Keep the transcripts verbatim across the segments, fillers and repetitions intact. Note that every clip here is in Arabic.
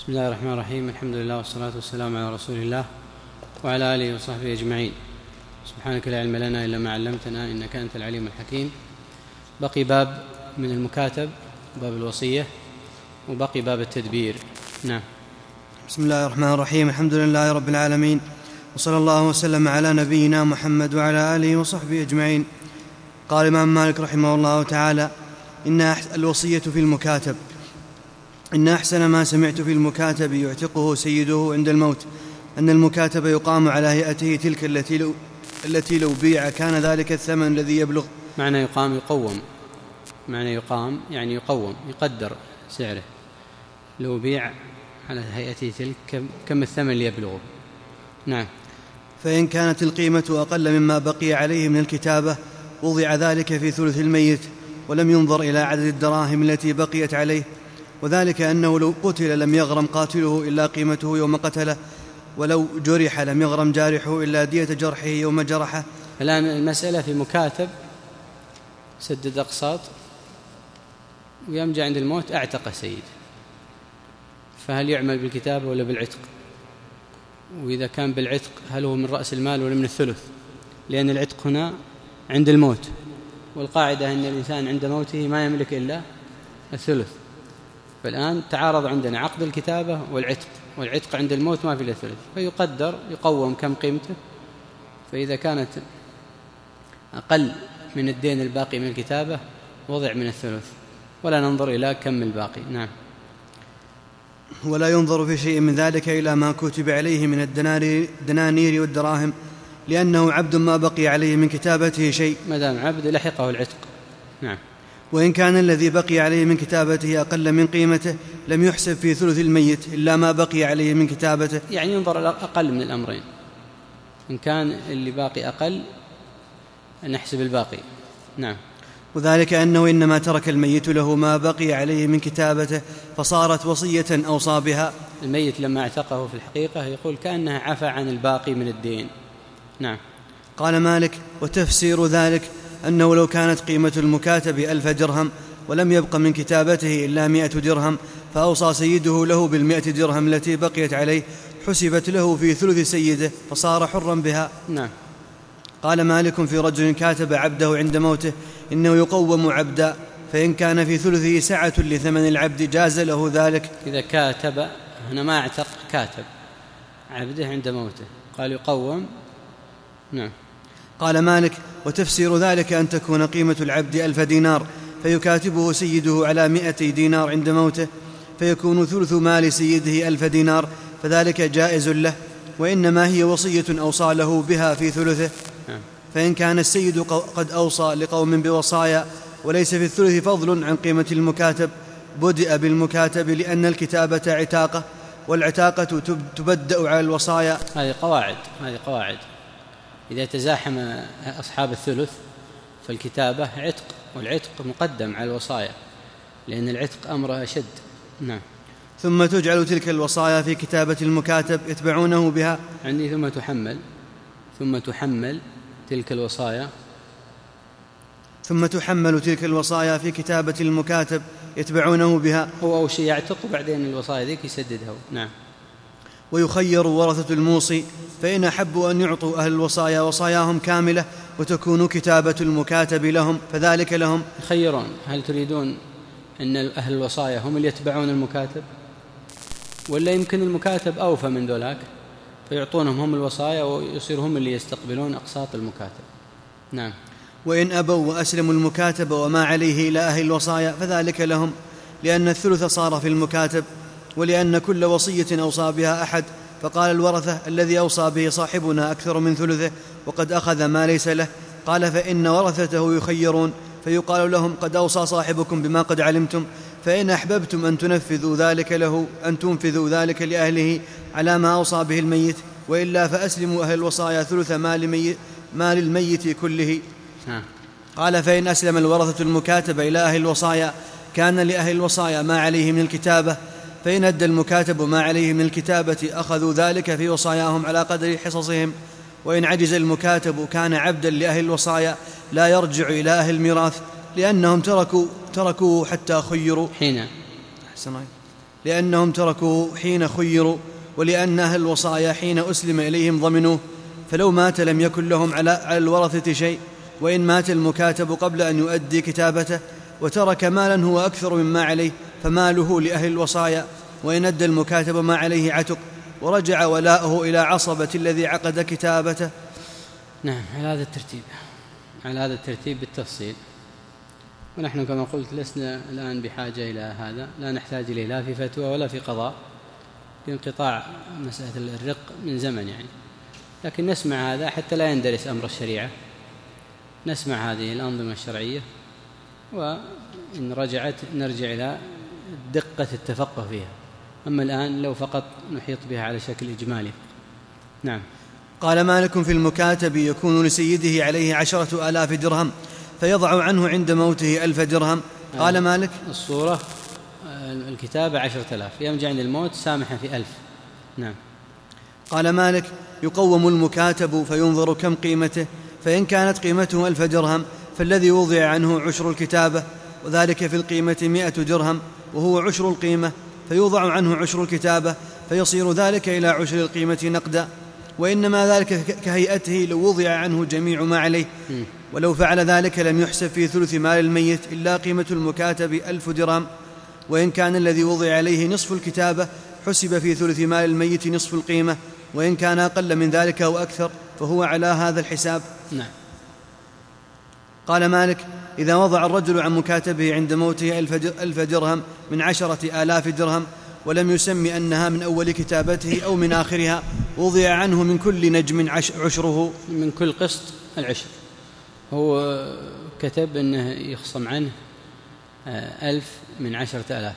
بسم الله الرحمن الرحيم. الحمد لله والصلاة والسلام على رسول الله وعلى آله وصحبه أجمعين. سبحانك لا علم لنا إلا ما علمتنا إنك أنت العليم الحكيم. بقي باب من المكاتب، باب الوصية، وبقي باب التدبير. نعم. بسم الله الرحمن الرحيم. الحمد لله رب العالمين، وصلى الله وسلم على نبينا محمد وعلى آله وصحبه أجمعين. قال الإمام مالك رحمه الله تعالى: إن الوصية في المكاتب. إن أحسن ما سمعت في المكاتب يعتقه سيده عند الموت أن المكاتب يقام على هيئته تلك التي لو, التي لو بيع كان ذلك الثمن الذي يبلغ. معنى يقام يقوم، معنى يقام يعني يقوم، يقدر سعره. لو بيع على هيئته تلك كم الثمن اللي يبلغه. نعم. فإن كانت القيمة أقل مما بقي عليه من الكتابة وضع ذلك في ثلث الميت، ولم ينظر إلى عدد الدراهم التي بقيت عليه، وذلك أنه لو قتل لم يغرم قاتله إلا قيمته يوم قتله، ولو جرح لم يغرم جارحه إلا دية جرحه يوم جرحه. الآن المسألة في مكاتب سدد أقساط ويمجى عند الموت أعتق سيد، فهل يعمل بالكتابة ولا بالعتق؟ وإذا كان بالعتق هل هو من رأس المال ولا من الثلث؟ لأن العتق هنا عند الموت، والقاعدة أن الإنسان عند موته ما يملك إلا الثلث. فالآن تعارض عندنا عقد الكتابة والعتق، والعتق عند الموت ما في إلا الثلث، فيقدر يقوم كم قيمته. فإذا كانت أقل من الدين الباقي من الكتابة وضع من الثلث، ولا ننظر إلى كم الباقي. نعم. ولا ينظر في شيء من ذلك إلى ما كتب عليه من الدنانير والدراهم، لأنه عبد ما بقي عليه من كتابته شيء ما دام عبد لحقه العتق. نعم. وإن كان الذي بقي عليه من كتابته أقل من قيمته لم يحسب في ثلث الميت إلا ما بقي عليه من كتابته. يعني ينظر أقل من الأمرين، إن كان اللي باقي أقل نحسب الباقي. نعم. وذلك أنه إنما ترك الميت له ما بقي عليه من كتابته فصارت وصية أوصى بها. الميت لما اعتقه في الحقيقة يقول كأنها عفى عن الباقي من الدين. نعم. قال مالك: وتفسير ذلك أنه لو كانت قيمة المكاتب ألف درهم ولم يبق من كتابته إلا مئة درهم فأوصى سيده له بالمئة درهم التي بقيت عليه حسبت له في ثلث سيده فصار حرا بها. نعم. قال مالك: في رجل كاتب عبده عند موته إنه يقوم عبدا، فإن كان في ثلثه سعة لثمن العبد جاز له ذلك. إذا كاتب هنا ما اعتق، كاتب عبده عند موته قال يقوم. نعم. قال مالك: وتفسير ذلك أن تكون قيمة العبد ألف دينار فيكاتبه سيده على مئة دينار عند موته فيكون ثلث مال سيده ألف دينار، فذلك جائز له، وإنما هي وصية أوصى له بها في ثلثه. فإن كان السيد قد أوصى لقوم بوصايا وليس في الثلث فضل عن قيمة المكاتب بدأ بالمكاتب، لأن الكتابة عتاقة، والعتاقة تبدأ على الوصايا. هذه قواعد، هذه قواعد. إذا تزاحم أصحاب الثلث فالكتابة عتق، والعتق مقدم على الوصايا لأن العتق أمره أشد. نعم. ثم تجعل تلك الوصايا في كتابة المكاتب يتبعونه بها. عندي ثم تحمل ثم تحمل تلك الوصايا ثم تحمل تلك الوصايا في كتابة المكاتب يتبعونه بها. هو أول شيء يعتق وبعدين الوصايا ذيك يسددها. نعم. ويخير ورثة الموصي، فإن أحبوا أن يعطوا أهل الوصايا وصاياهم كاملة وتكون كتابة المكاتب لهم فذلك لهم. يخيرون، هل تريدون أن أهل الوصايا هم اللي يتبعون المكاتب، ولا يمكن المكاتب أوفى من ذولاك فيعطونهم هم الوصايا ويصير هم اللي يستقبلون أقساط المكاتب. نعم. وإن أبوا وأسلموا المكاتب وما عليه إلى أهل الوصايا فذلك لهم، لأن الثلث صار في المكاتب، ولأن كل وصية أوصى بها أحد، فقال الورثة: الذي أوصى به صاحبنا أكثر من ثلثه وقد أخذ ما ليس له. قال: فإن ورثته يخيرون، فيقال لهم: قد أوصى صاحبكم بما قد علمتم، فإن أحببتم أن تنفذوا ذلك له أن تنفذوا ذلك لأهله على ما أوصى به الميت، وإلا فأسلموا أهل الوصايا ثلث مال, مي... مال الميت كله. ها. قال: فإن أسلم الورثة المكاتب إلى أهل الوصايا كان لأهل الوصايا ما عليه من الكتابة، فإن أدى المكاتب ما عليه من الكتابة أخذوا ذلك في وصاياهم على قدر حصصهم. وإن عجز المكاتب كان عبدا لأهل الوصايا لا يرجع إلى أهل الميراث، لأنهم تركوا تركوه حتى خيروا. حين لأنهم تركوه حين خيروا، ولأن أهل الوصايا حين أسلم إليهم ضمنوه، فلو مات لم يكن لهم على الورثة شيء. وإن مات المكاتب قبل أن يؤدي كتابته وترك مالا هو أكثر مما عليه فماله لأهل الوصايا، وإن أدى المكاتب ما عليه عتق ورجع ولاؤه إلى عصبة الذي عقد كتابته. نعم، على هذا الترتيب على هذا الترتيب بالتفصيل. ونحن كما قلت لسنا الآن بحاجة إلى هذا، لا نحتاج إليه لا في فتوى ولا في قضاء لانقطاع مسألة الرق من زمن يعني، لكن نسمع هذا حتى لا يندرس أمر الشريعة، نسمع هذه الأنظمة الشرعية، وإن رجعت نرجع إلى دقة التفقه فيها. أما الآن لو فقط نحيط بها على شكل إجمالي. نعم. قال مالك في المكاتب يكون لسيده عليه عشرة آلاف درهم فيضع عنه عند موته ألف درهم. قال مالك الصورة الكتابة عشرة آلاف، يمجع عند الموت سامحا في ألف. نعم. قال مالك يقوم المكاتب فينظر كم قيمته، فإن كانت قيمته ألف درهم فالذي وضع عنه عشر الكتابة، وذلك في القيمة مئة درهم وهو عشر القيمة، فيوضع عنه عشر الكتابة فيصير ذلك إلى عشر القيمة نقدا. وإنما ذلك كهيئته لو وضع عنه جميع ما عليه، ولو فعل ذلك لم يحسب في ثلث مال الميت إلا قيمة المكاتب ألف درهم. وإن كان الذي وضع عليه نصف الكتابة حسب في ثلث مال الميت نصف القيمة، وإن كان أقل من ذلك أو أكثر فهو على هذا الحساب. نعم. قال مالك إذا وضع الرجل عن مكاتبه عند موته ألف درهم من عشرة آلاف درهم ولم يسم أنها من أول كتابته أو من آخرها، وضع عنه من كل نجم عشره، من كل قسط العشر. هو كتب أنه يخصم عنه ألف من عشرة آلاف،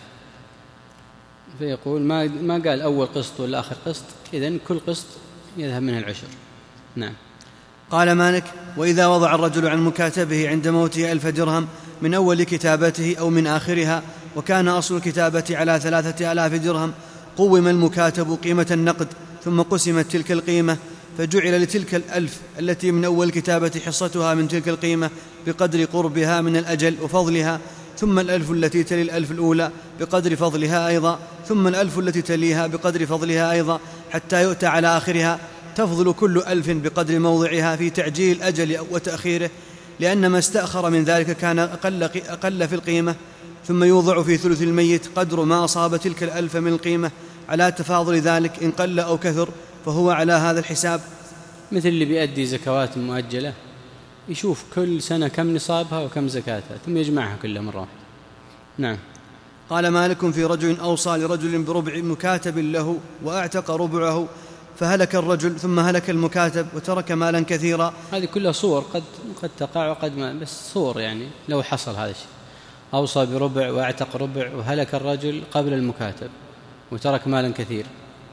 فيقول ما ما قال أول قسط ولا آخر قسط، إذن كل قسط يذهب منه العشر. نعم. قال مالك وإذا وضع الرجل عن مكاتبه عند موته ألف درهم من أول كتابته أو من آخرها، وكان أصل الكتابة على ثلاثة آلاف درهم، قوم المكاتب قيمة النقد ثم قسمت تلك القيمة، فجعل لتلك الألف التي من أول كتابة حصتها من تلك القيمة بقدر قربها من الأجل وفضلها، ثم الألف التي تلي الألف الأولى بقدر فضلها أيضا، ثم الألف التي تليها بقدر فضلها أيضا، حتى يؤتى على آخرها، تفضل كل ألف بقدر موضعها في تعجيل الأجل وتأخيره، لأن ما استأخر من ذلك كان أقل, أقل في القيمة، ثم يوضع في ثلث الميت قدر ما أصاب تلك الألف من القيمة على تفاضل ذلك إن قل أو كثر، فهو على هذا الحساب. مثل اللي بيأدي زكوات مؤجلة، يشوف كل سنة كم نصابها وكم زكاتها ثم يجمعها كلها مرة واحدة. نعم. قال مالك في رجل أوصى لرجل بربع مكاتب له وأعتق ربعه، فهلك الرجل ثم هلك المكاتب وترك مالا كثيرا. هذه كلها صور قد قد تقع وقد ما، بس صور يعني لو حصل هذا الشيء، أوصى بربع وأعتق ربع وهلك الرجل قبل المكاتب وترك مالا كثير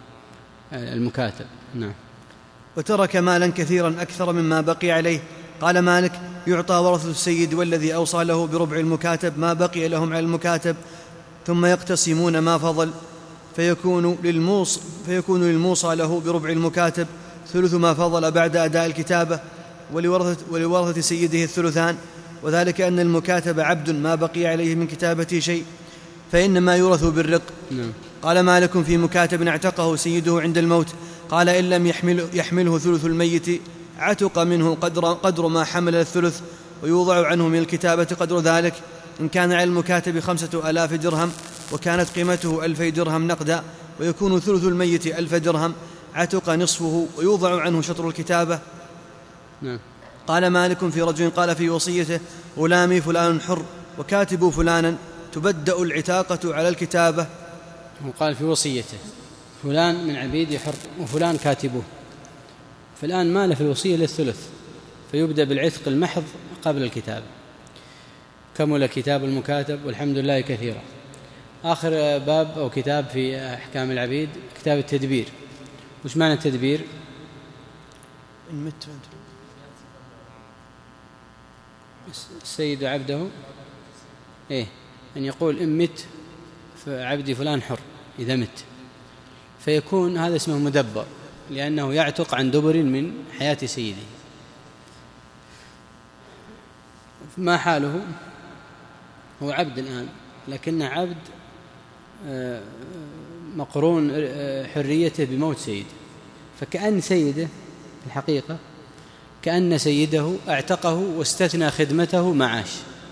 المكاتب. نعم. وترك مالا كثيرا أكثر مما بقي عليه. قال مالك يعطى ورثة السيد والذي أوصى له بربع المكاتب ما بقي لهم على المكاتب، ثم يقتسمون ما فضل، فيكون للموصى, فيكون للموصى له بربع المكاتب ثلث ما فضل بعد أداء الكتابة، ولورثة, ولورثة سيده الثلثان، وذلك أن المكاتب عبد ما بقي عليه من كتابته شيء، فإنما يورث بالرق. نعم. قال مالك في مكاتب اعتقه سيده عند الموت، قال إن لم يحمل يحمله ثلث الميت عتق منه قدر, قدر ما حمل الثلث، ويوضع عنه من الكتابة قدر ذلك، إن كان على المكاتب خمسة آلاف درهم وكانت قيمته ألفي درهم نقدا، ويكون ثلث الميت ألف درهم، عتق نصفه ويوضع عنه شطر الكتابة. نعم. قال مالك في رجل قال في وصيته غلامي فلان حر وكاتب فلانا، تبدأ العتاقة على الكتابة. وقال في وصيته فلان من عبيدي حر وفلان كاتبه، فالآن مال في الوصية للثلث، فيبدأ بالعتق المحض قبل الكتابة. كمل كتاب المكاتب والحمد لله كثيرا. آخر باب أو كتاب في أحكام العبيد كتاب التدبير. وش معنى التدبير؟ السيد عبده إيه أن يقول إن مت فعبدي فلان حر إذا مت، فيكون هذا اسمه مدبر، لأنه يعتق عن دبر من حياة سيده. ما حاله؟ هو عبد الآن، لكنه عبد مقرون حريته بموت سيده، فكأن سيده الحقيقة كأن سيده اعتقه واستثنى خدمته معاش،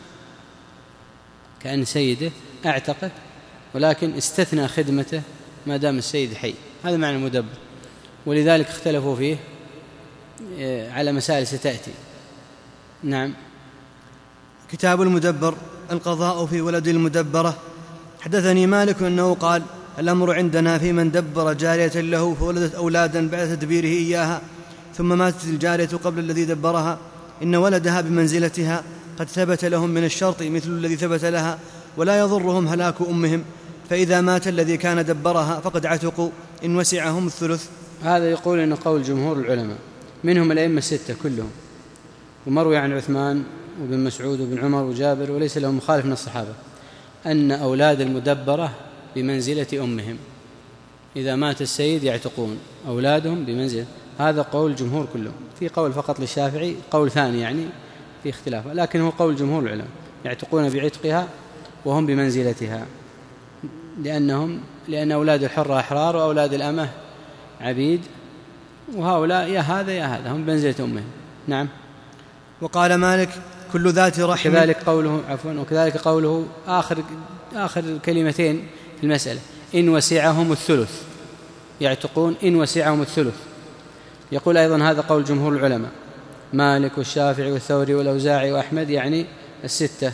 كأن سيده اعتقه ولكن استثنى خدمته ما دام السيد حي. هذا معنى المدبر، ولذلك اختلفوا فيه على مسائل ستأتي. نعم. كتاب المدبر. القضاء في ولد المدبرة. حدثني مالك أنه قال: الأمر عندنا في من دبر جارية له فولدت أولادا بعد تدبيره إياها ثم ماتت الجارية قبل الذي دبرها، إن ولدها بمنزلتها قد ثبت لهم من الشرط مثل الذي ثبت لها، ولا يضرهم هلاك أمهم، فإذا مات الذي كان دبرها فقد عتقوا إن وسعهم الثلث. هذا يقول إنه قول جمهور العلماء، منهم الأئمة الستة كلهم، ومروي عن عثمان وابن مسعود وابن عمر وجابر وليس لهم مخالف من الصحابة، أن أولاد المدبرة بمنزلة أمهم، إذا مات السيد يعتقون أولادهم بمنزلة. هذا قول جمهور كلهم. في قول فقط للشافعي، قول ثاني يعني في اختلاف، لكن هو قول جمهور العلماء، يعتقون بعتقها وهم بمنزلتها، لأنهم لأن أولاد الحرة أحرار وأولاد الأمة عبيد، وهؤلاء يا هذا يا هذا هم بمنزلة أمهم. نعم. وقال مالك: كل ذات رحم. كذلك قوله عفوا وكذلك قوله آخر آخر كلمتين في المسألة: إن وسعهم الثلث، يعتقون إن وسعهم الثلث. يقول أيضا هذا قول جمهور العلماء، مالك والشافعي والثوري والأوزاعي وأحمد، يعني الستة.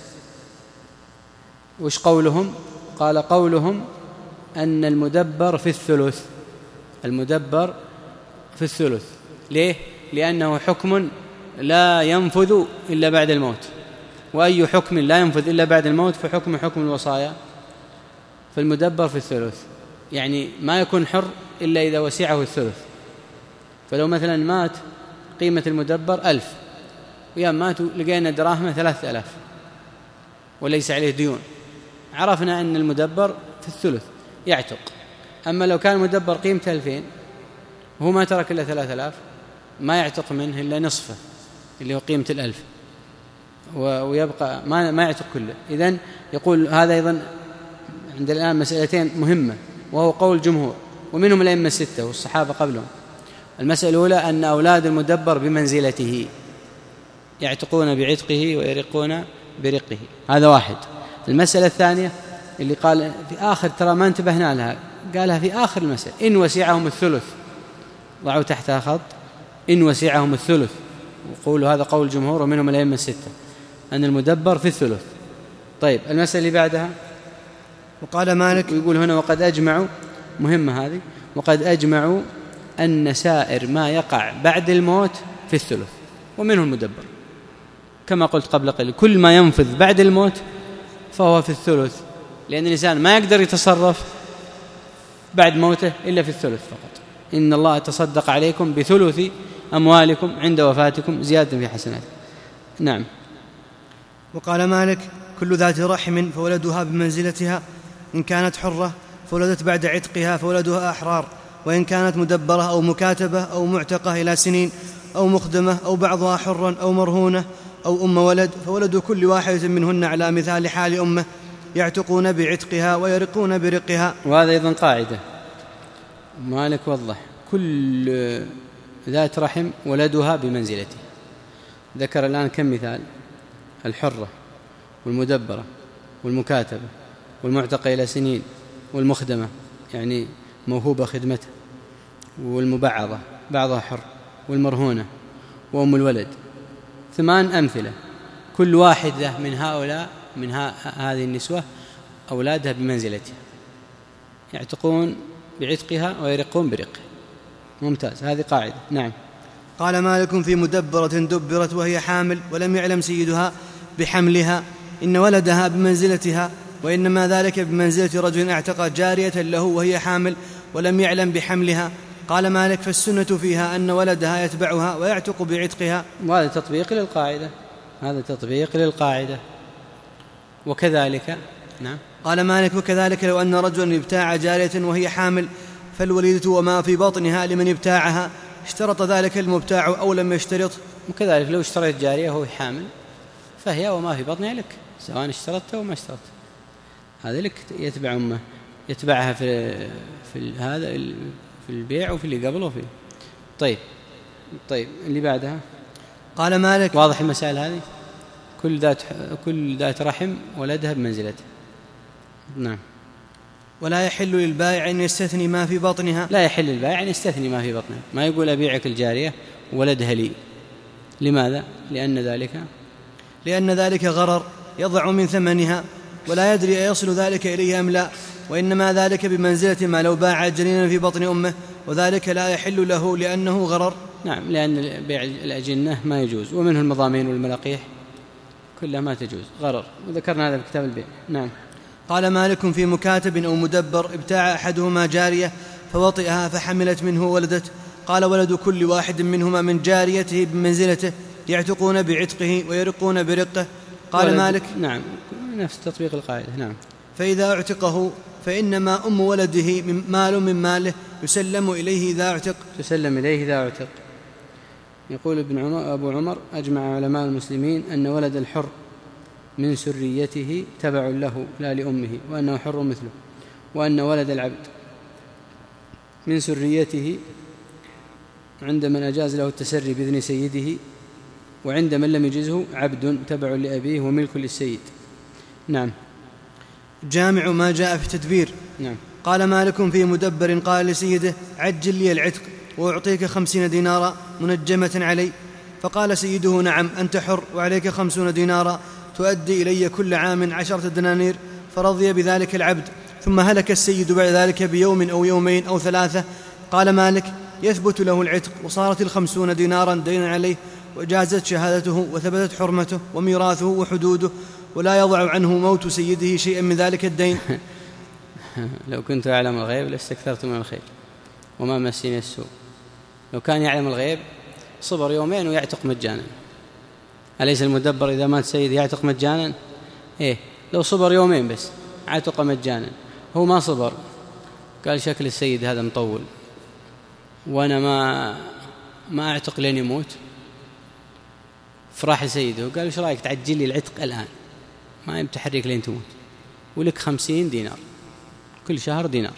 وش قولهم؟ قال: قولهم أن المدبر في الثلث، المدبر في الثلث. ليه؟ لأنه حكم لا ينفذ إلا بعد الموت، وأي حكم لا ينفذ إلا بعد الموت فحكم حكم الوصايا، فالمدبر في الثلث، يعني ما يكون حر إلا إذا وسعه الثلث. فلو مثلا مات قيمة المدبر ألف، ويا ماتوا لقينا دراهمه ثلاثة ألاف وليس عليه ديون، عرفنا أن المدبر في الثلث يعتق. أما لو كان المدبر قيمته ألفين وهو ما ترك إلا ثلاثة ألاف ما يعتق منه إلا نصفه اللي هو قيمة الألف، ويبقى ما ما يعتق كله. إذن يقول هذا أيضا عند الآن مسألتين مهمة، وهو قول جمهور ومنهم الأئمة الستة والصحابة قبلهم. المسألة الأولى أن أولاد المدبر بمنزلته، يعتقون بعتقه ويرقون برقه، هذا واحد. المسألة الثانية اللي قال في آخر، ترى ما انتبهنا لها، قالها في آخر المسألة: إن وسعهم الثلث، ضعوا تحتها خط، إن وسعهم الثلث. وقولوا هذا قول جمهور ومنهم الأئمة الستة أن المدبر في الثلث. طيب المسألة اللي بعدها، وقال مالك، ويقول هنا: وقد أجمعوا، مهمة هذه، وقد أجمعوا أن سائر ما يقع بعد الموت في الثلث، ومنه المدبر، كما قلت قبل قليل، كل ما ينفذ بعد الموت فهو في الثلث، لأن الإنسان ما يقدر يتصرف بعد موته إلا في الثلث فقط. إن الله تصدق عليكم بثلث أموالكم عند وفاتكم زيادة في حسناتكم. نعم. وقال مالك: كل ذات رحم فولدها بمنزلتها، إن كانت حرة فولدت بعد عتقها فولدها أحرار، وإن كانت مدبرة أو مكاتبة أو معتقة إلى سنين أو مخدمة أو بعضها حرا أو مرهونة أو أم ولد، فولد كل واحدة منهن على مثال حال أمه، يعتقون بعتقها ويرقون برقها. وهذا أيضا قاعدة مالك وضح: كل ذات رحم ولدها بمنزلته. ذكر الآن كم مثال: الحرة والمدبرة والمكاتبة والمعتقة إلى سنين والمخدمة يعني موهوبة خدمته، والمبعضة بعضها حر، والمرهونة وأم الولد. ثمان أمثلة، كل واحدة من هؤلاء من هذه النسوة أولادها بمنزلتها، يعتقون بعتقها ويرقون برقها. ممتاز، هذه قاعدة. نعم. قال مالك: في مدبرة دبرت وهي حامل ولم يعلم سيدها بحملها، إن ولدها بمنزلتها، وإنما ذلك بمنزلة رجل اعتق جارية له وهي حامل ولم يعلم بحملها. قال مالك: فالسنة فيها أن ولدها يتبعها ويعتق بعتقها. وهذا تطبيق للقاعدة، هذا تطبيق للقاعدة. وكذلك نعم. قال مالك: وكذلك لو أن رجلا ابتاع جارية وهي حامل، فالوليدة وما في بطنها لمن ابتاعها، اشترط ذلك المبتاع أو لم يشترط. وكذلك لو اشتريت جارية وهو حامل فهي وما في بطنها لك، سواء اشترطت أو ما اشترطت، هذا لك يتبع أمه. يتبعها في في هذا في البيع وفي اللي قبله فيه. طيب طيب اللي بعدها. قال مالك. واضح المسائل هذه؟ كل ذات كل ذات رحم ولدها بمنزلته. نعم. ولا يحل للبائع أن يستثني ما في بطنها. لا يحل للبائع أن يستثني ما في بطنها، ما يقول أبيعك الجارية ولدها لي. لماذا؟ لأن ذلك لأن ذلك غرر يضع من ثمنها، ولا يدري أيصل ذلك إليه أم لا، وإنما ذلك بمنزلة ما لو باع جنينا في بطن أمه، وذلك لا يحل له لأنه غرر. نعم، لأن بيع الأجنة ما يجوز، ومنه المضامين والملاقيح كلها ما تجوز، غرر، وذكرنا هذا في كتاب البيع. نعم. قال مالك في مكاتب أو مدبر ابتاع أحدهما جارية فوطئها فحملت منه ولدت، قال ولد كل واحد منهما من جاريته بمنزلته، يعتقون بعتقه ويرقون برقه. قال مالك. نعم، نفس تطبيق القاعدة. نعم. فإذا اعتقه فإنما أم ولده من مال من ماله يسلم إليه إذا اعتق. تسلم إليه إذا اعتق. يقول ابن عمر أبو عمر: أجمع علماء المسلمين أن ولد الحر من سريته تبع له لا لأمه، وأنه حر مثله، وأن ولد العبد من سريته عند من أجاز له التسري بإذن سيده، وعند من لم يجزه عبد تبع لأبيه وملك للسيد. نعم. جامع ما جاء في التدبير. نعم. قال مالك في مدبر قال لسيده: عجل لي العتق وأعطيك خمسين دينارا منجمة علي. فقال سيده: نعم، أنت حر وعليك خمسون دينارا تؤدي إلي كل عام عشرة دنانير. فرضي بذلك العبد، ثم هلك السيد بعد ذلك بيوم أو يومين أو ثلاثة. قال مالك: يثبت له العتق، وصارت الخمسون دينارا دينا عليه، وجازت شهادته وثبتت حرمته وميراثه وحدوده، ولا يضع عنه موت سيده شيئا من ذلك الدين. لو كنت أعلم الغيب لاستكثرت من الخير وما مسني السوء. لو كان يعلم الغيب صبر يومين ويعتق مجانا. أليس المدبر إذا مات سيد يعتق مجانا؟ إيه، لو صبر يومين بس عتق مجانا. هو ما صبر، قال شكل السيد هذا مطول وأنا ما ما أعتق لين يموت. فراح لسيده وقال: وش رأيك تعجل لي العتق الآن، ما يمتحرك لين تموت، ولك خمسين دينار كل شهر دينار.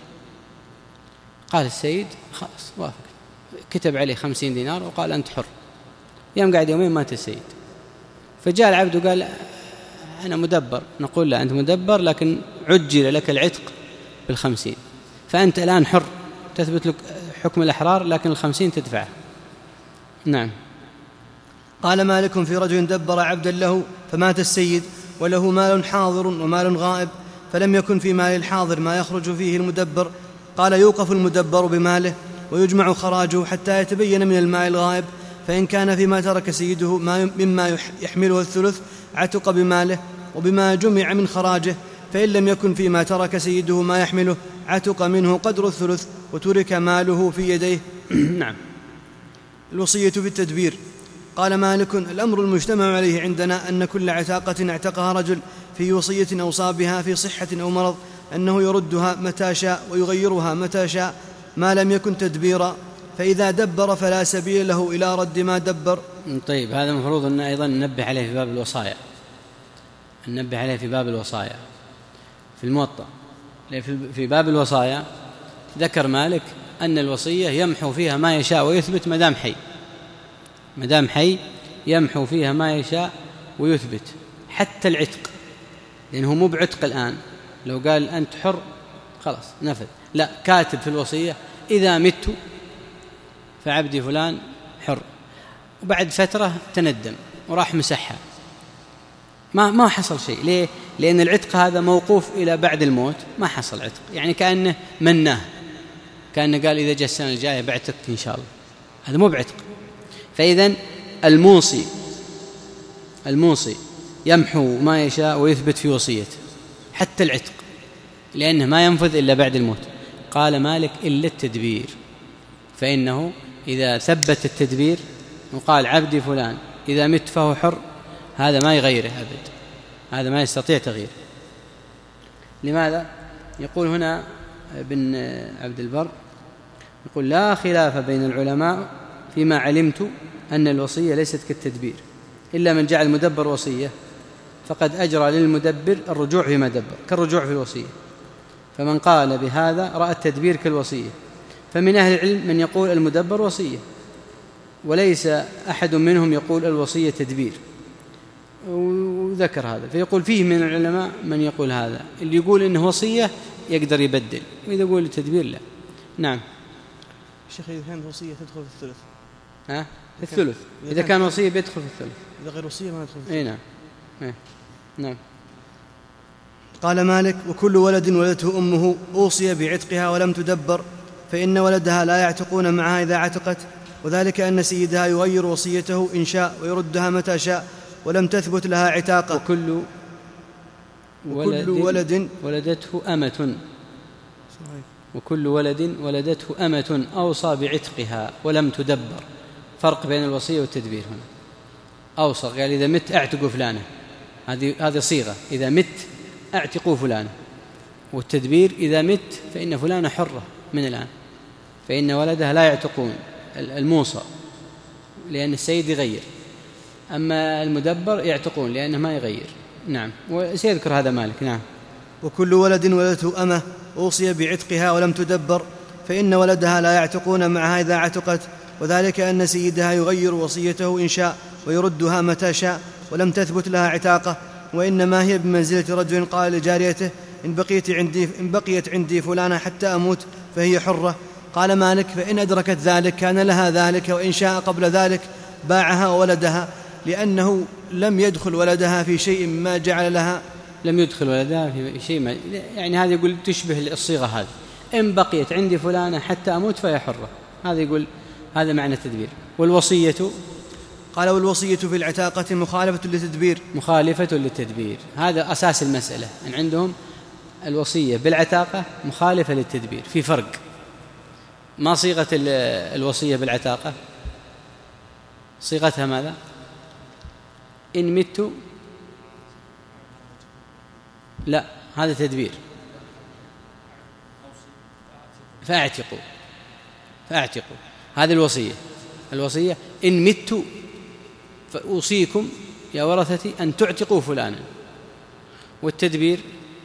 قال السيد: خلاص وافق. كتب عليه خمسين دينار وقال: أنت حر. يوم قاعد يومين مات السيد. فجاء العبد وقال: أنا مدبر. نقول: لا، أنت مدبر لكن عجل لك العتق بالخمسين، فأنت الآن حر، تثبت لك حكم الأحرار، لكن الخمسين تدفعه. نعم. قال مالك في رجل دبر عبدا له فمات السيد وله مال حاضر ومال غائب، فلم يكن في مال الحاضر ما يخرج فيه المدبر. قال: يوقف المدبر بماله ويجمع خراجه حتى يتبين من المال الغائب، فإن كان فيما ترك سيده مما يحمله الثلث عتق بماله وبما جمع من خراجه، فإن لم يكن فيما ترك سيده ما يحمله عتق منه قدر الثلث وترك ماله في يديه. نعم. الوصية في التدبير. قال مالك: الأمر المجتمع عليه عندنا أن كل عتاقة اعتقها رجل في وصية أوصى بها في صحة أو مرض أنه يردها متى شاء ويغيرها متى شاء، ما لم يكن تدبيرا، فإذا دبر فلا سبيل له إلى رد ما دبر. طيب، هذا المفروض أن أيضا ننبه عليه في باب الوصايا، ننبه عليه في باب الوصايا في الموطأ. في باب الوصايا ذكر مالك أن الوصية يمحو فيها ما يشاء ويثبت مدام حي، مدام حي يمحو فيها ما يشاء ويثبت حتى العتق، لأنه مو بعتق الآن. لو قال أنت حر خلاص نفذ، لا، كاتب في الوصية: إذا مت فعبدي فلان حر، وبعد فترة تندم وراح مسحها، ما ما حصل شيء. ليه؟ لأن العتق هذا موقوف إلى بعد الموت، ما حصل عتق، يعني كأنه مناه، كأنه قال إذا جاء السنة الجاية بعتق إن شاء الله، هذا مو بعتق. فإذن الموصي الموصي يمحو ما يشاء ويثبت في وصيته حتى العتق، لأنه ما ينفذ إلا بعد الموت. قال مالك: إلا التدبير، فإنه إذا ثبت التدبير وقال عبدي فلان إذا مت فهو حر، هذا ما يغيره أبد، هذا ما يستطيع تغييره. لماذا؟ يقول هنا ابن عبد البر، يقول: لا خلاف بين العلماء فيما علمت أن الوصية ليست كالتدبير، إلا من جعل المدبر وصية فقد أجرى للمدبر الرجوع فيما دبر كالرجوع في الوصية، فمن قال بهذا رأى التدبير كالوصية. فمن أهل العلم من يقول المدبر وصية، وليس أحد منهم يقول الوصية تدبير، وذكر هذا. فيقول فيه من العلماء من يقول هذا، اللي يقول إنه وصية يقدر يبدل، وإذا يقول التدبير لا. نعم. الشيخ إذا كانت وصية تدخل في الثلث؟ ها؟ في الثلث. إذا, إذا كان وصية بيدخل في الثلث. إذا غير وصية ما يدخل في الثلث. إيه نعم. إيه. نعم. قال مالك: وكل ولد ولدته أمه أوصي بعتقها ولم تدبر، فإن ولدها لا يعتقون معها إذا عتقت، وذلك أن سيدها يغير وصيته إن شاء ويردها متى شاء ولم تثبت لها عتاقة. وكل وكل ولد ولدته أمة وكل ولد ولدته أمة أوصى بعتقها ولم تدبر. فرق بين الوصية والتدبير هنا. أوصى قال إذا مت أعتقوا فلانة، هذه هذه صيغة، إذا مت أعتقوا فلانة. والتدبير إذا مت فإن فلانة حرة من الآن، فإن ولدها لا يعتقون الموصى لأن السيد يغير، أما المدبر يعتقون لأنه ما يغير. نعم. وسيذكر هذا مالك. نعم. وكل ولد ولدته أمة أوصي بعتقها ولم تدبر، فإن ولدها لا يعتقون معها إذا عتقت، وذلك أن سيدها يغير وصيته إن شاء ويردها متى شاء ولم تثبت لها عتاقة، وإنما هي بمنزلة رجل قال لجاريته: إن بقيت عندي, إن بقيت عندي فلانة حتى أموت فهي حرة. قال مالك: فإن أدركت ذلك كان لها ذلك، وإن شاء قبل ذلك باعها وولدها، لأنه لم يدخل ولدها في شيء مما جعل لها. لم يدخل ولدها في شيء ما، يعني هذا يقول تشبه الصيغة هذه: إن بقيت عندي فلانة حتى أموت فهي حرة. هذا يقول هذا معنى التدبير. والوصية؟ قال: والوصية في العتاقة مخالفة للتدبير. مخالفة للتدبير، هذا أساس المسألة. أن عندهم الوصية بالعتاقة مخالفة للتدبير. في فرق. ما صيغة الوصية بالعتاقة؟ صيغتها ماذا؟ إن مت، لا، هذا تدبير. فأعتقوا فأعتقوا هذه الوصية. الوصية إن مت فأوصيكم يا ورثتي أن تعتقوا فلانا. والتدبير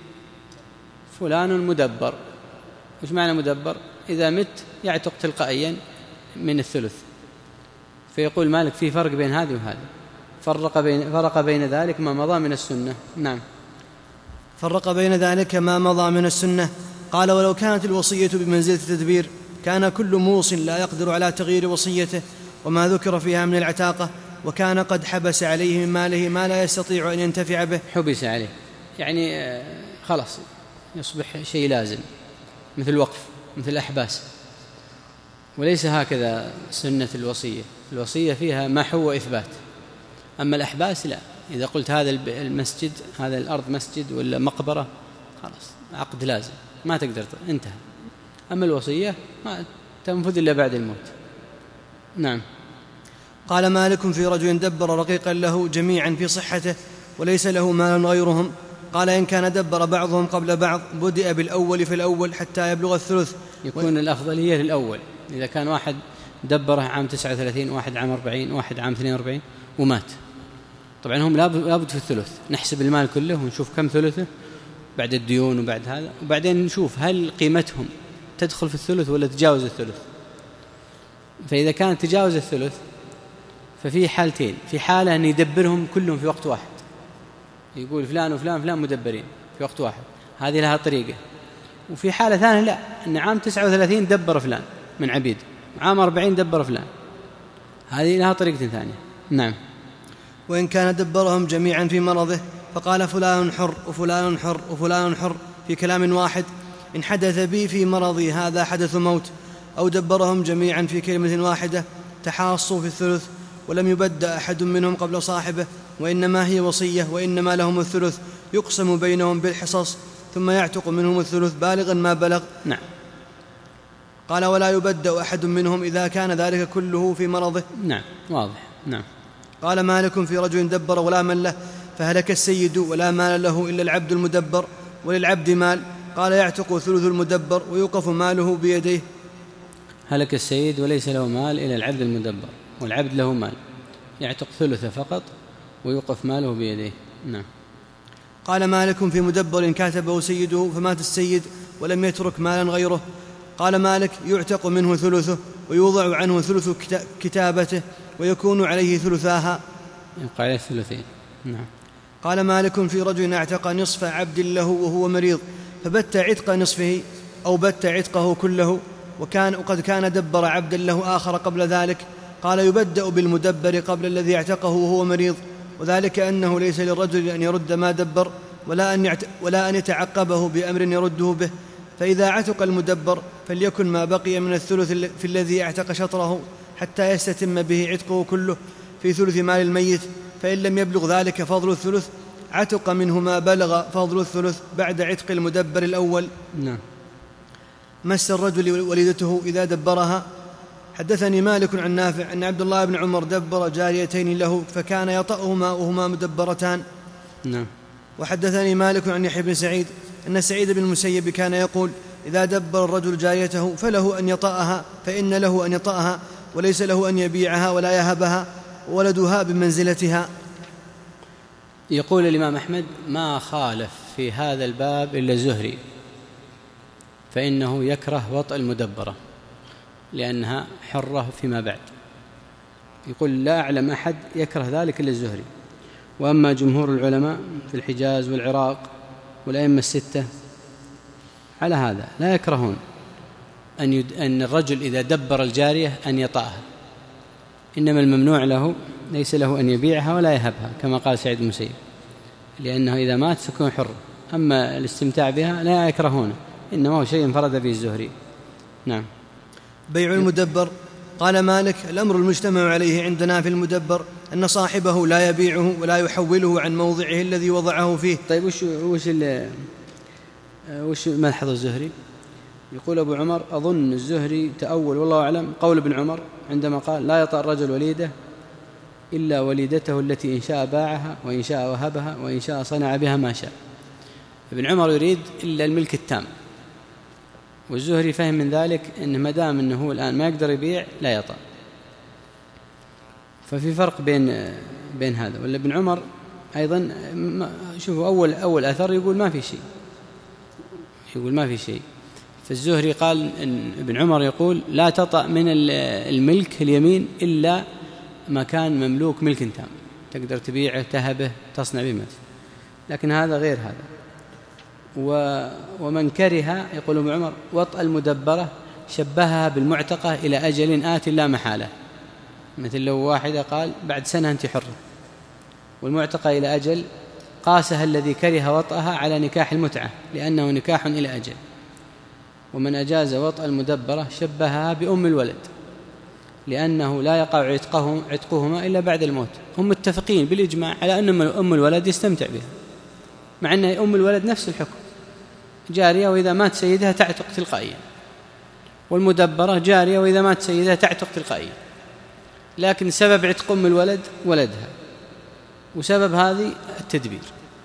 فلان مدبر. وش معنى مدبر؟ إذا مت يعتق تلقائيا من الثلث. فيقول مالك في فرق بين هذه وهذه، فرق بين, فرق بين ذلك ما مضى من السنة. نعم. فرق بين ذلك ما مضى من السنة. قال: ولو كانت الوصية بمنزلة التدبير كان كل موص لا يقدر على تغيير وصيته وما ذكر فيها من العتاقة، وكان قد حبس عليه من ماله ما لا يستطيع أن ينتفع به. حبس عليه يعني خلاص يصبح شيء لازم، مثل الوقف، مثل الأحباس. وليس هكذا سنة الوصية. الوصية فيها محو وإثبات، أما الأحباس لا. إذا قلت هذا المسجد، هذا الأرض مسجد ولا مقبرة، خلاص عقد لازم، ما تقدر، انتهى. أما الوصية ما تنفذ إلا بعد الموت. نعم. قال مالك: في رجل دبر رقيقا له جميعا في صحته وليس له مال غيرهم. قال: إن كان دبر بعضهم قبل بعض بدأ بالأول في الأول حتى يبلغ الثلث. يكون و... الأفضلية للأول. إذا كان واحد دبره عام تسعة وثلاثين، واحد عام أربعين، واحد عام اثنين وأربعين ومات، طبعا هم لابد في الثلث. نحسب المال كله ونشوف كم ثلثه بعد الديون وبعد هذا، وبعدين نشوف هل قيمتهم تدخل في الثلث ولا تجاوز الثلث. فإذا كانت تجاوز الثلث ففي حالتين: في حالة أن يدبرهم كلهم في وقت واحد، يقول فلان وفلان فلان مدبرين في وقت واحد، هذه لها طريقة. وفي حالة ثانية لا، أن عام تسعة وثلاثين دبر فلان من عبيد، عام أربعين دبر فلان، هذه لها طريقة ثانية. نعم. وإن كان دبرهم جميعا في مرضه فقال: فلان حر وفلان حر وفلان حر في كلام واحد، إن حدث بي في مرضي هذا حدث موت، أو دبرهم جميعا في كلمة واحدة تحاصوا في الثلث ولم يبدأ أحد منهم قبل صاحبه، وإنما هي وصية وإنما لهم الثلث، يقسم بينهم بالحصص ثم يعتق منهم الثلث بالغا ما بلغ. نعم. قال: ولا يبدأ أحد منهم إذا كان ذلك كله في مرضه. نعم، واضح. نعم. قال مالك: في رجل دبر ولا مال له فهلك السيد ولا مال له إلا العبد المدبر وللعبد مال. قال: يعتق ثلث المدبر ويوقف ماله بيديه. هلك السيد وليس له مال إلا العبد المدبر والعبد له مال، يعتق ثلثه فقط ويوقف ماله بيديه. نعم. قال مالك: في مدبر كاتبه سيده فمات السيد ولم يترك مالا غيره. قال مالك: يعتق منه ثلثه ويوضع عنه ثلث كتابته ويكون عليه ثلثاها. يبقى عليه ثلثين. نعم. قال مالك: في رجل اعتق نصف عبد له وهو مريض فبت عتق نصفه أو بت عتقه كله، وكان وقد كان دبر عبدا له آخر قبل ذلك. قال: يبدأ بالمدبر قبل الذي اعتقه وهو مريض، وذلك أنه ليس للرجل أن يرد ما دبر ولا أن, ولا أن يتعقبه بأمر يرده به. فإذا عتق المدبر فليكن ما بقي من الثلث في الذي اعتق شطره حتى يستتم به عتقه كله في ثلث مال الميت، فإن لم يبلغ ذلك فضل الثلث عتق منه ما بلغ فضل الثلث بعد عتق المدبر الأول. نعم. مس الرجل وليدته إذا دبرها. حدثني مالك عن نافع أن عبد الله بن عمر دبر جاريتين له فكان يطأهما وهما مدبرتان. نعم. وحدثني مالك عن يحيى بن سعيد أن سعيد بن المسيب كان يقول: إذا دبر الرجل جاريته فله أن يطأها، فإن له أن يطأها وليس له أن يبيعها ولا يهبها، وولدها بمنزلتها. يقول الإمام أحمد: ما خالف في هذا الباب إلا الزهري، فإنه يكره وطأ المدبرة لأنها حرة فيما بعد. يقول: لا أعلم أحد يكره ذلك إلا الزهري. وأما جمهور العلماء في الحجاز والعراق والأئمة الستة على هذا لا يكرهون أن, يد... أن الرجل إذا دبر الجارية أن يطأها، إنما الممنوع له ليس له أن يبيعها ولا يهبها كما قال سعيد بن المسيب، لأنه إذا مات تكون حرة. أما الاستمتاع بها لا يكرهونه، إنما هو شيء انفرد به الزهري. نعم. بيع المدبر. قال مالك: الأمر المجتمع عليه عندنا في المدبر أن صاحبه لا يبيعه ولا يحوله عن موضعه الذي وضعه فيه. طيب وش وش وش ملحظ الزهري؟ يقول أبو عمر: أظن الزهري تأول والله أعلم قول ابن عمر عندما قال: لا يطأ الرجل وليده إلا وليدته التي إن شاء باعها وإن شاء وهبها وإن شاء صنع بها ما شاء. ابن عمر يريد إلا الملك التام، والزهري فهم من ذلك أنه ما دام أنه الآن ما يقدر يبيع لا يطأ. ففي فرق بين بين هذا. ولا ابن عمر أيضا شوفوا أول أول أثر يقول ما في شيء، يقول ما في شيء. فالزهري قال إن ابن عمر يقول: لا تطأ من الملك اليمين إلا ما كان مملوك ملك تام، تقدر تبيعه تهبه تصنع به مثل. لكن هذا غير هذا. ومن كره يقول ابن عمر: وطأ المدبرة شبهها بالمعتقة إلى أجل آت لا محالة، مثل لو واحدة قال بعد سنة أنت حرة، والمعتقة إلى أجل قاسها الذي كره وطأها على نكاح المتعة لأنه نكاح إلى أجل. ومن أجاز وطأ المدبرة شبهها بأم الولد لأنه لا يقع عتقهم عتقهما إلا بعد الموت. هم متفقين بالإجماع على أن أم الولد يستمتع بها، مع أن أم الولد نفس الحكم جارية وإذا مات سيدها تعتق تلقائيا، والمدبرة جارية وإذا مات سيدها تعتق تلقائيا، لكن سبب عتق أم الولد ولدها، وسبب هذه التدبير.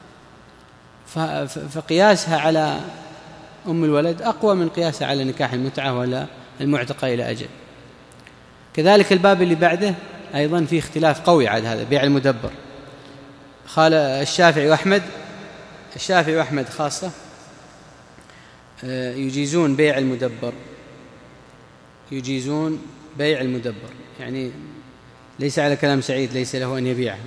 فقياسها على أم الولد أقوى من قياسها على نكاح المتعة ولا المعتقة إلى أجل. كذلك الباب اللي بعده أيضا فيه اختلاف قوي على هذا بيع المدبر. قال الشافعي وأحمد، الشافعي وأحمد خاصة يجيزون بيع المدبر، يجيزون بيع المدبر، يعني ليس على كلام سعيد ليس له أن يبيعها.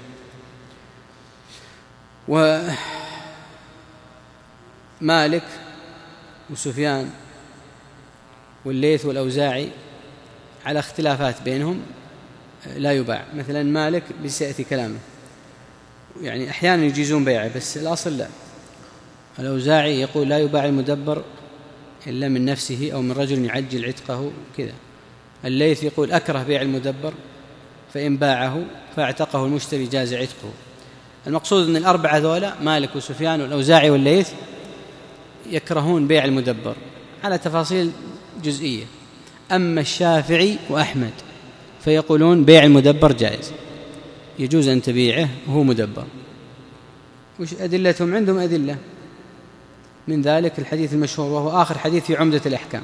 ومالك وسفيان والليث والأوزاعي على اختلافات بينهم لا يباع. مثلا مالك بسيأتي كلامه يعني أحيانا يجيزون بيعه بس الأصل لا. الأوزاعي يقول لا يباع المدبر إلا من نفسه أو من رجل يعجل عتقه كذا. الليث يقول أكره بيع المدبر فإن باعه فاعتقه المشتري جاز عتقه. المقصود أن الأربعة ذولا مالك وسفيان والأوزاعي والليث يكرهون بيع المدبر على تفاصيل جزئية. أما الشافعي وأحمد فيقولون بيع المدبر جائز، يجوز أن تبيعه وهو مدبر. وش أدلتهم؟ عندهم أدلة، من ذلك الحديث المشهور وهو آخر حديث في عمدة الأحكام،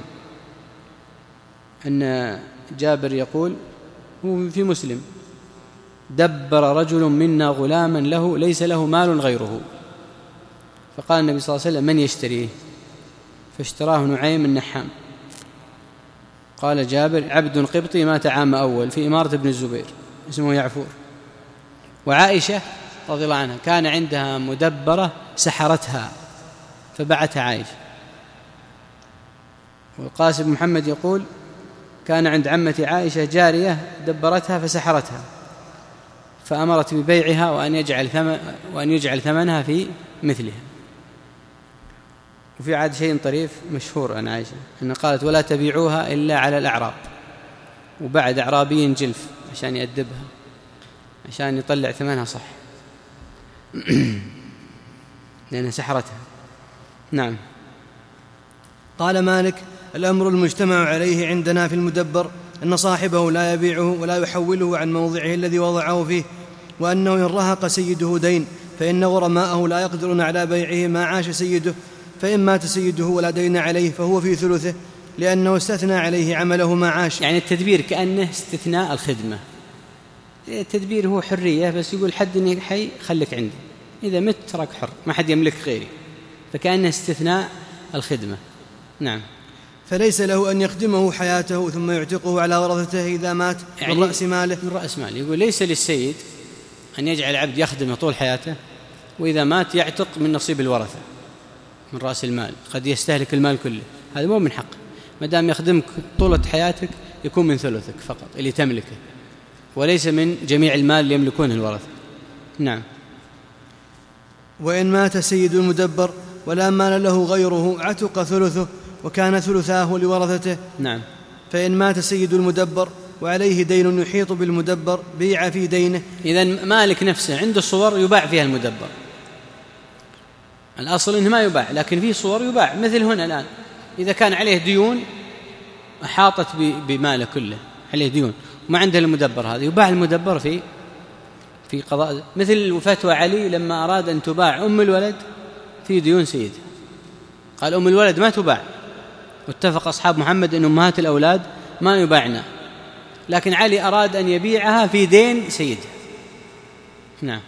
أن جابر يقول هو في مسلم: دبر رجل منا غلاما له ليس له مال غيره، فقال النبي صلى الله عليه وسلم: من يشتريه؟ فاشتراه نعيم النحام. قال جابر: عبد قبطي مات عام أول في إمارة ابن الزبير اسمه يعفور. وعائشة رضي الله عنها كان عندها مدبرة سحرتها فبعتها عائشة. والقاسم بن محمد يقول: كان عند عمتي عائشة جارية دبرتها فسحرتها فأمرت ببيعها وأن يجعل ثمن وأن يجعل ثمنها في مثلها. وفي عاد شيء طريف مشهور عن عائشة أنها قالت: ولا تبيعوها إلا على الأعراب، وبعد أعرابي جلف عشان يأدبها عشان يطلع ثمنها صح لأنها سحرتها. نعم. قال مالك: الأمر المجتمع عليه عندنا في المدبر أن صاحبه لا يبيعه ولا يحوله عن موضعه الذي وضعه فيه، وأنه إن رهق سيده دين فإن غرماءه لا يقدرون على بيعه ما عاش سيده، فإن مات سيده ولا دين عليه فهو في ثلثه، لأنه استثنى عليه عمله ما عاش. يعني التدبير كأنه استثناء الخدمة. التدبير هو حرية، بس يقول حد إني حي خليك عندي، إذا مت ترك حر ما حد يملك غيري، فكأنه استثناء الخدمة. نعم. فليس له أن يخدمه حياته ثم يعتقه على ورثته إذا مات يعني من رأس ماله. من رأس ماله. يقول ليس للسيد أن يجعل عبد يخدمه طول حياته وإذا مات يعتق من نصيب الورثة من رأس المال، قد يستهلك المال كله، هذا مو من حقه. ما دام يخدمك طولة حياتك يكون من ثلثك فقط اللي تملكه، وليس من جميع المال اللي يملكونه الورثة. نعم. وإن مات سيد المدبر ولا مال له غيره عتق ثلثه وكان ثلثاه لورثته. نعم. فإن مات سيد المدبر وعليه دين يحيط بالمدبر بيع في دينه. إذن مالك نفسه عنده صور يباع فيها المدبر، الأصل إنه ما يباع، لكن فيه صور يباع، مثل هنا الآن إذا كان عليه ديون أحاطت بماله كله، عليه ديون وما عنده المدبر، هذا يباع المدبر في في قضاء. مثل فتوى علي لما أراد أن تباع أم الولد في ديون سيد، قال أم الولد ما تباع، واتفق أصحاب محمد أن أمهات الأولاد ما يباعنا، لكن علي أراد أن يبيعها في دين سيد. نعم.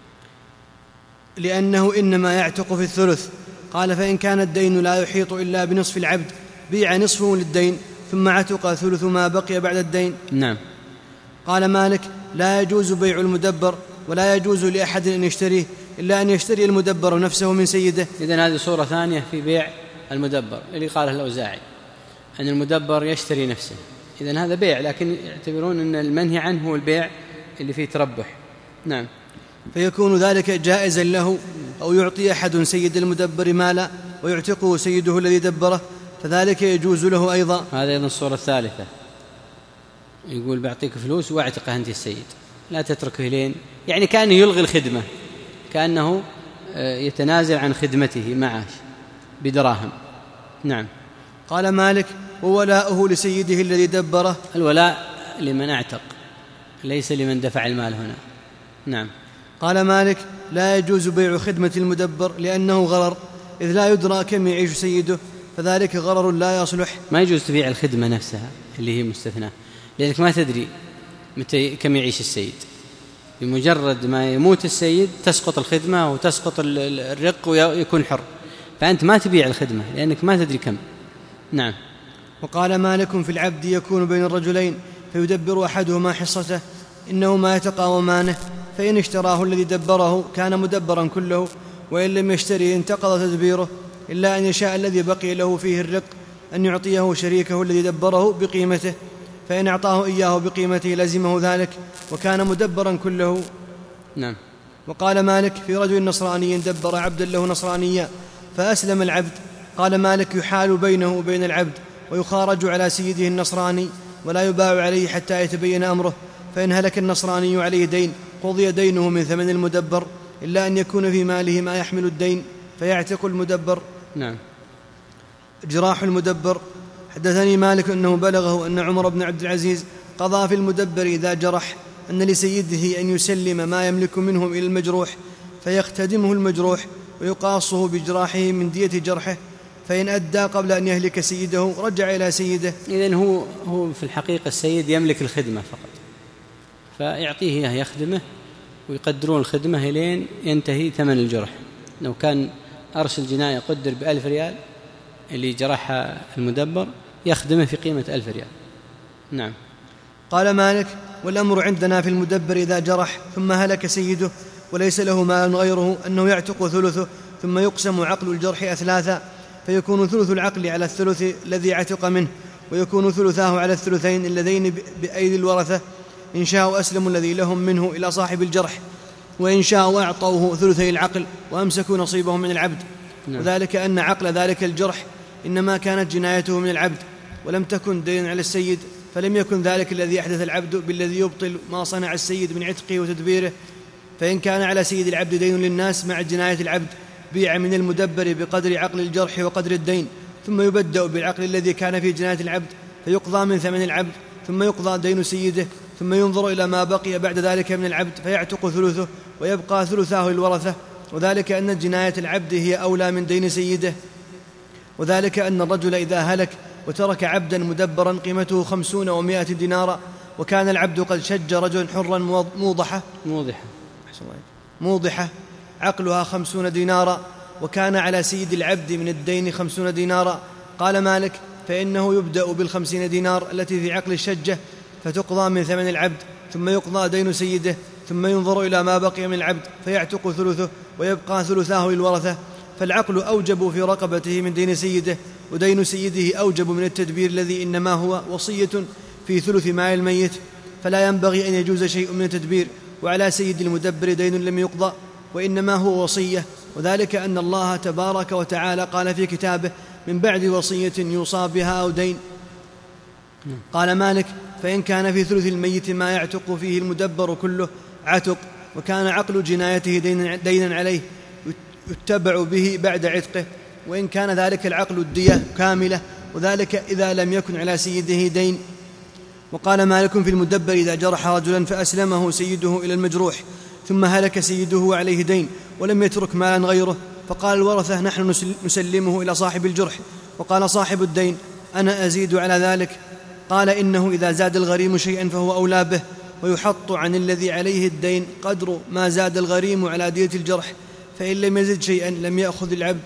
لأنه إنما يعتق في الثلث. قال: فإن كان الدين لا يحيط إلا بنصف العبد بيع نصفه للدين ثم عتق ثلث ما بقي بعد الدين. نعم. قال مالك: لا يجوز بيع المدبر ولا يجوز لأحد أن يشتريه إلا أن يشتري المدبر نفسه من سيده. إذن هذه صورة ثانية في بيع المدبر اللي قاله الأوزاعي، أن المدبر يشتري نفسه. إذن هذا بيع، لكن يعتبرون أن المنهي عنه هو البيع اللي فيه تربح. نعم. فيكون ذلك جائزا له، أو يعطي أحد سيد المدبر مالا ويعتقه سيده الذي دبره، فذلك يجوز له أيضا. هذا أيضا الصورة الثالثة، يقول بعطيك فلوس واعتقه أنت السيد، لا تتركه لين، يعني كأنه يلغي الخدمة، كأنه يتنازل عن خدمته معاش بدراهم. نعم. قال مالك: وولاؤه لسيده الذي دبره. الولاء لمن اعتق ليس لمن دفع المال هنا. نعم. قال مالك: لا يجوز بيع خدمة المدبر لأنه غرر، إذ لا يدرى كم يعيش سيده، فذلك غرر لا يصلح. ما يجوز تبيع الخدمة نفسها اللي هي مستثناة، لأنك ما تدري متى كم يعيش السيد. بمجرد ما يموت السيد تسقط الخدمة وتسقط الرق ويكون حر، فأنت ما تبيع الخدمة لأنك ما تدري كم. نعم. وقال مالك: في العبد يكون بين الرجلين فيدبر أحدهما حصته، إنه ما يتقاومانه، فإن اشتراه الذي دبره كان مدبرا كله، وإن لم يشتري انتقض تدبيره، إلا أن يشاء الذي بقي له فيه الرق أن يعطيه شريكه الذي دبره بقيمته، فإن أعطاه إياه بقيمته لزمه ذلك وكان مدبرا كله. نعم. وقال مالك: في رجل نصراني دبر عبدا له نصرانيا فأسلم العبد. قال مالك: يحال بينه وبين العبد ويخارج على سيده النصراني ولا يباع عليه حتى يتبين أمره، فإن هلك النصراني عليه دين قضي دينه من ثمن المدبر، إلا أن يكون في ماله ما يحمل الدين فيعتق المدبر. نعم. جراح المدبر. حدثني مالك أنه بلغه أن عمر بن عبد العزيز قضى في المدبر إذا جرح أن لسيده أن يسلم ما يملك منهم إلى المجروح فيختدمه المجروح ويقاصه بجراحه من دية جرحه، فإن أدى قبل أن يهلك سيده رجع إلى سيده. إذن هو هو في الحقيقة السيد يملك الخدمة فقط، فيعطيه إياه يخدمه ويقدرون الخدمة لين ينتهي ثمن الجرح. لو كان أرسل جناية قدر بألف ريال اللي جرحها المدبر يخدمه في قيمة ألف ريال. نعم. قال مالك: والأمر عندنا في المدبر إذا جرح ثم هلك سيده وليس له مال غيره أنه يعتق ثلثه ثم يقسم عقل الجرح أثلاثا، فيكون ثلث العقل على الثلث الذي اعتق منه، ويكون ثلثاه على الثلثين اللذين بأيدي الورثة، إن شاءوا أسلموا الذي لهم منه إلى صاحب الجرح، وإن شاءوا أعطوه ثلثي العقل وأمسكوا نصيبهم من العبد. نعم. وذلك أن عقل ذلك الجرح إنما كانت جنايته من العبد ولم تكن دين على السيد، فلم يكن ذلك الذي أحدث العبد بالذي يبطل ما صنع السيد من عتقه وتدبيره. فإن كان على سيد العبد دين للناس مع جناية العبد بيع من المدبر بقدر عقل الجرح وقدر الدين، ثم يبدأ بالعقل الذي كان في جناية العبد فيقضى من ثمن العبد، ثم يقضى دين سيده، ثم ينظر إلى ما بقي بعد ذلك من العبد فيعتق ثلثه ويبقى ثلثاه للورثة. وذلك أن جناية العبد هي أولى من دين سيده. وذلك أن الرجل إذا هلك وترك عبدا مدبرا قيمته خمسون ومائة دينارا، وكان العبد قد شج رجلا حرا موضحة موضحة موضحة عقلها خمسون دينارا، وكان على سيد العبد من الدين خمسون دينارا، قال مالك: فإنه يبدأ بالخمسين دينار التي في عقل الشجة فتقضى من ثمن العبد، ثم يقضى دين سيده، ثم ينظر إلى ما بقي من العبد فيعتق ثلثه ويبقى ثلثاه للورثة. فالعقل أوجب في رقبته من دين سيده، ودين سيده أوجب من التدبير الذي إنما هو وصية في ثلث مال الميت، فلا ينبغي أن يجوز شيء من التدبير. وعلى سيد المدبر دين لم يقضى وإنما هو وصية، وذلك أن الله تبارك وتعالى قال في كتابه: من بعد وصية يوصى بها أو دين. قال مالك: فإن كان في ثلث الميت ما يعتق فيه المدبر كله عتق، وكان عقل جنايته دينا عليه يتبع به بعد عتقه، وإن كان ذلك العقل الدية كاملة، وذلك إذا لم يكن على سيده دين. وقال مالك في المدبر إذا جرح رجلا فأسلمه سيده إلى المجروح ثم هلك سيده وعليه دين ولم يترك مالا غيره، فقال الورثة: نحن نسلمه إلى صاحب الجرح. وقال صاحب الدين: أنا أزيد على ذلك. قال: إنه إذا زاد الغريم شيئا فهو أولى به، ويحط عن الذي عليه الدين قدر ما زاد الغريم على دية الجرح، فإن لم يزد شيئا لم يأخذ العبد.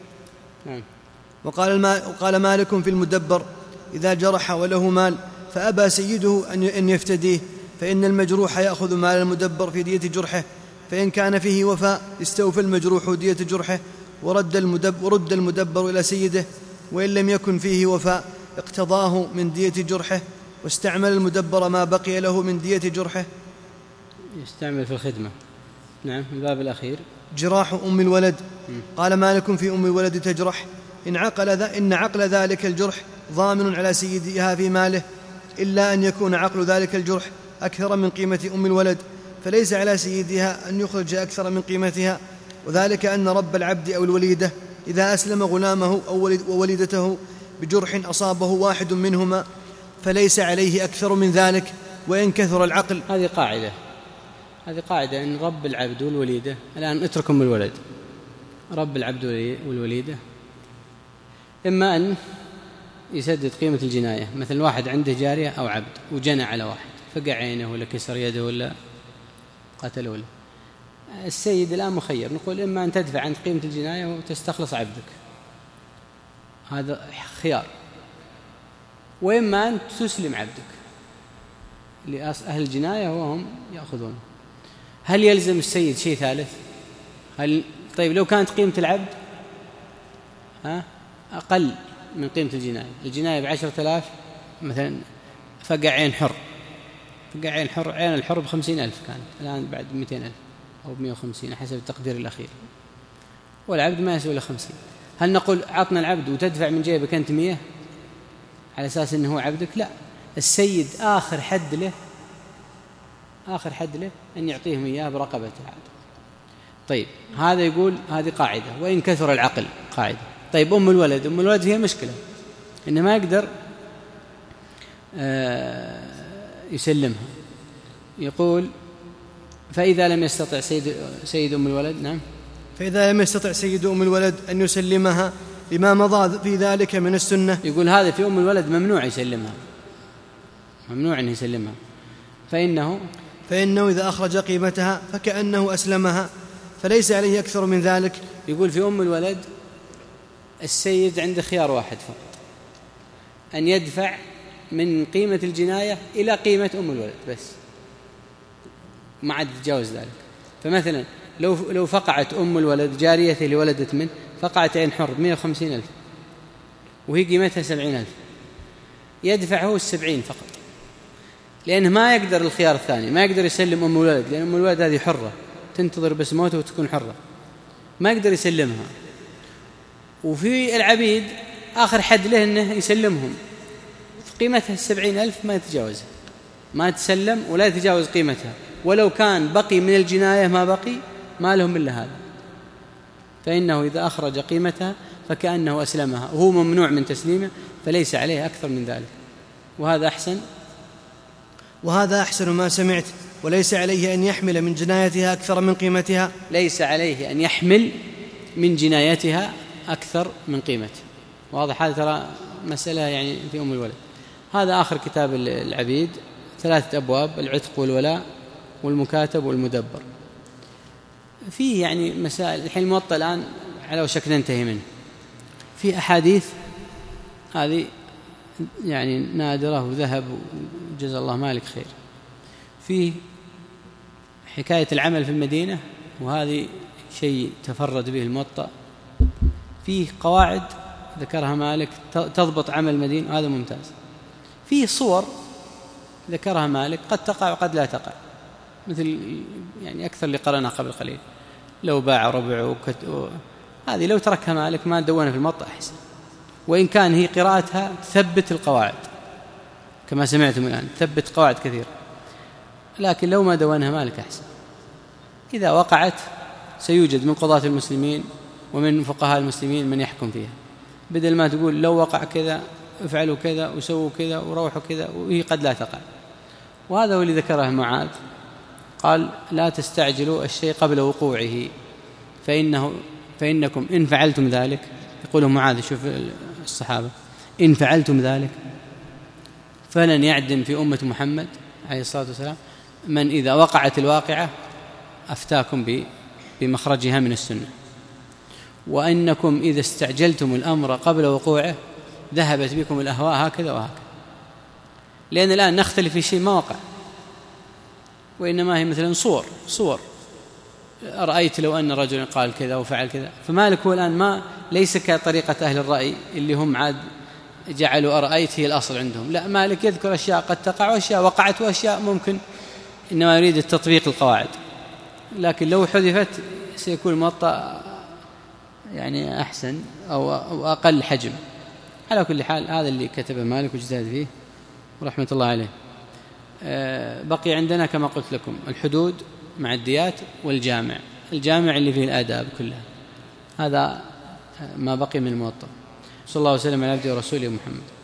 وقال, وقال مالك في المدبر إذا جرح وله مال فأبى سيده أن يفتديه، فإن المجروح يأخذ مال المدبر في دية جرحه، فإن كان فيه وفاء استوفى المجروح دية جرحه ورد المدبر, ورد المدبر إلى سيده، وإن لم يكن فيه وفاء اقتضاه من دية جرحه، واستعمل المدبر ما بقي له من دية جرحه. يستعمل في الخدمة. نعم. الباب الأخير جراح أم الولد. قال مالك في أم الولد تجرح إن عقل, إن عقل ذلك الجرح ضامن على سيدها في ماله، إلا أن يكون عقل ذلك الجرح أكثر من قيمة أم الولد، فليس على سيدها أن يخرج أكثر من قيمتها. وذلك أن رب العبد أو الوليدة إذا أسلم غلامه أو وولدته بجرح أصابه واحد منهما فليس عليه أكثر من ذلك وإن كثر العقل. هذه قاعدة هذه قاعدة أن رب العبد والوليدة، الآن اترك أم الولد، رب العبد والوليدة إما أن يسدد قيمة الجناية، مثل واحد عنده جارية أو عبد وجنى على واحد فقع عينه ولا كسر يده ولا قتله ولا، السيد الآن مخير، نقول إما أن تدفع عن قيمة الجناية وتستخلص عبدك، هذا خيار، وإما أن تسلم عبدك لأهل الجناية وهم يأخذون. هل يلزم السيد شيء ثالث؟ هل طيب لو كانت قيمة العبد ها أقل من قيمة الجناية، الجناية بعشرة آلاف مثلا، فقع عين حر، فقع عين حر، عين الحر بخمسين ألف كانت، الآن بعد مئتين ألف أو مئة وخمسين حسب التقدير الأخير، والعبد ما يسوي إلا خمسين. هل نقول عطنا العبد وتدفع من جيبك أنت مئة على أساس أنه هو عبدك؟ لا، السيد آخر حد له آخر حد له أن يعطيهم إياه برقبته. طيب هذا يقول هذه قاعدة، وإن كثر العقل قاعدة. طيب أم الولد، أم الولد هي مشكلة إنه ما يقدر يسلمها، يقول فإذا لم يستطع سيد, سيد أم الولد. نعم. فإذا لم يستطع سيد أم الولد أن يسلمها لما مضى في ذلك من السنة، يقول هذا في أم الولد ممنوع يسلمها، ممنوع أن يسلمها، فإنه فإنه إذا أخرج قيمتها فكأنه أسلمها، فليس عليه أكثر من ذلك. يقول في أم الولد السيد عنده خيار واحد فقط، أن يدفع من قيمة الجناية إلى قيمة أم الولد بس، ما عاد يتجاوز ذلك. فمثلا لو لو فقعت أم الولد جاريته اللي ولدت منه، فقعت عين حر مئة وخمسين ألف وهي قيمتها سبعين ألف، يدفع هو السبعين فقط، لأنه ما يقدر الخيار الثاني، ما يقدر يسلم أم الولد، لأن أم الولد هذه حرة تنتظر بس موته وتكون حرة، ما يقدر يسلمها. وفي العبيد آخر حد له أنه يسلمهم، قيمتها السبعين ألف ما يتجاوزها، ما تسلم ولا يتجاوز قيمتها، ولو كان بقي من الجناية ما بقي ما لهم إلا هذا، فإنه إذا أخرج قيمتها فكأنه أسلمها، وهو ممنوع من تسليمه، فليس عليه أكثر من ذلك. وهذا أحسن وهذا أحسن ما سمعت. وليس عليه أن يحمل من جنايتها أكثر من قيمتها. ليس عليه أن يحمل من جنايتها أكثر من قيمتها. واضح هذا؟ ترى مسألة يعني في أم الولد. هذا آخر كتاب العبيد، ثلاثة أبواب: العتق والولاء والمكاتب والمدبر. فيه يعني مسائل. الحين الموطأ الآن على وشك ننتهي منه. في أحاديث هذه يعني نادرة وذهب وجزا الله مالك خير. فيه حكاية العمل في المدينة، وهذه شيء تفرد به الموطأ. فيه قواعد ذكرها مالك تضبط عمل المدينة، وهذا ممتاز. فيه صور ذكرها مالك قد تقع وقد لا تقع، مثل يعني أكثر اللي قرأنا قبل قليل: لو باع ربع وكت... هذه لو تركها مالك ما دونها في الموطأ أحسن، وإن كان هي قراءتها تثبت القواعد كما سمعتم الآن، تثبت قواعد كثيرة، لكن لو ما دونها مالك أحسن. إذا وقعت سيوجد من قضاة المسلمين ومن فقهاء المسلمين من يحكم فيها، بدل ما تقول لو وقع كذا افعلوا كذا وسووا كذا وروحوا كذا، وهي قد لا تقع. وهذا هو اللي ذكره معاذ، قال: لا تستعجلوا الشيء قبل وقوعه، فإنه فإنكم إن فعلتم ذلك، يقوله معاذ، شوف الصحابة، إن فعلتم ذلك فلن يعدم في أمة محمد عليه الصلاة والسلام من إذا وقعت الواقعة أفتاكم بمخرجها من السنة، وأنكم إذا استعجلتم الأمر قبل وقوعه ذهبت بكم الأهواء هكذا وهكذا. لأن الآن نختلف في شيء ما وقع، وإنما هي مثلا صور صور رأيت لو أن رجل قال كذا وفعل كذا. فمالك هو الآن ما ليس كطريقة أهل الرأي اللي هم عاد جعلوا أرأيت هي الأصل عندهم، لا، مالك يذكر أشياء قد تقع وأشياء وقعت وأشياء ممكن، إنما يريد التطبيق القواعد. لكن لو حذفت سيكون الموطأ يعني أحسن أو أقل حجم. على كل حال هذا اللي كتبه مالك واجتهد فيه ورحمة الله عليه. بقي عندنا كما قلت لكم الحدود مع الديات والجامع، الجامع اللي فيه الآداب كلها. هذا ما بقي من الموطأ. صلى الله وسلم على عبده ورسوله محمد.